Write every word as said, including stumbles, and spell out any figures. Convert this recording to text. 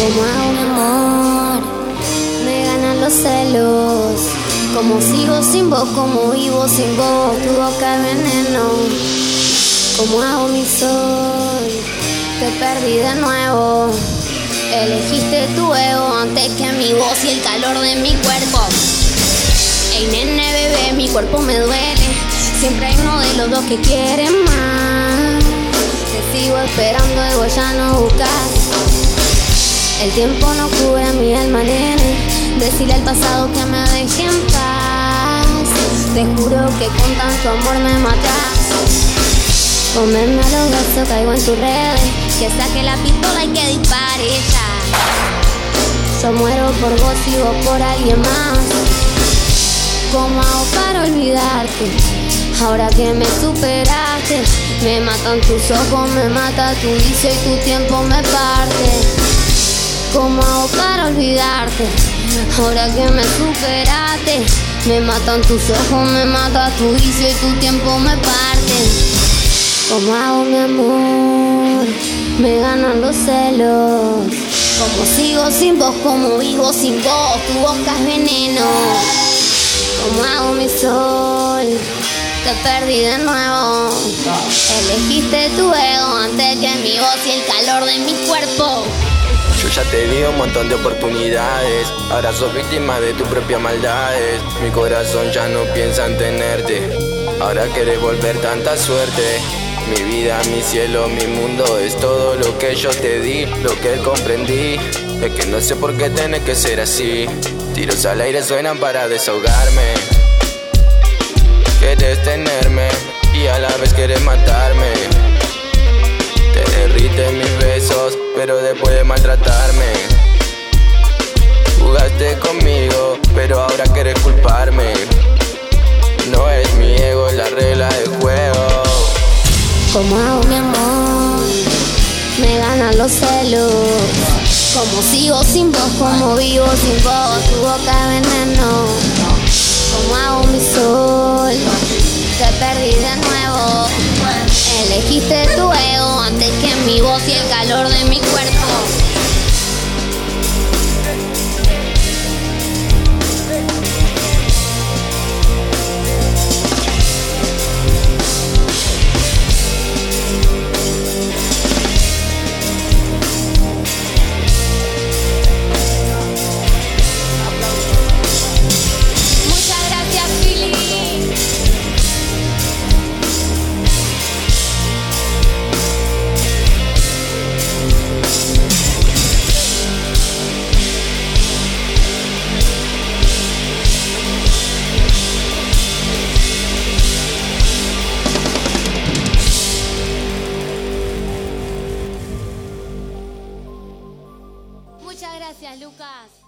¿Cómo hago, mi amor? Me ganan los celos. Como sigo sin vos, como vivo sin vos, tu boca es veneno. ¿Cómo hago, mi sol? Te perdí de nuevo. Elegiste tu ego antes que mi voz y el calor de mi cuerpo. Ey, nene, bebé, mi cuerpo me duele. Siempre hay uno de los dos que quiere más. Te sigo esperando y vos ya no buscas. El tiempo no cura mi alma, nene. Decirle al pasado que me deje en paz. Te juro que con tanto amor me matas. Comerme a los besos, caigo en tus redes. Que saque la pistola y que dispare ya. Yo muero por vos y vos por alguien más. ¿Cómo hago para olvidarte? Ahora que me superaste. Me matan tus ojos, me mata tu vicio y tu tiempo me parte. ¿Cómo hago para olvidarte? Ahora que me superaste. Me matan tus ojos, me mata tu vicio y tu tiempo me parte. ¿Cómo hago, mi amor? Me ganan los celos. Como sigo sin vos, como vivo sin vos, tu boca es veneno. ¿Cómo hago, mi sol? Te perdí de nuevo. Elegiste tu ego antes que mi voz y el calor de mi cuerpo. Yo ya te di un montón de oportunidades. Ahora sos víctima de tus propias maldades. Mi corazón ya no piensa en tenerte. Ahora querés volver tanta suerte. Mi vida, mi cielo, mi mundo es todo lo que yo te di, lo que comprendí. Es que no sé por qué tenés que ser así. Tiros al aire suenan para desahogarme. Quieres tenerme y a la vez quieres matarme. Te derriten mis besos, pero después de maltratarme. Jugaste conmigo, pero ahora quieres culparme. No es mi ego, es la regla del juego. ¿Cómo hago, mi amor? Me ganan los celos. Como sigo sin vos, como vivo sin vos, tu boca es veneno. ¿Cómo hago, mi sol? Te perdí de nuevo. Elegiste tu ego antes que mi voz y el calor de mi cuerpo. Muchas gracias, Lucas.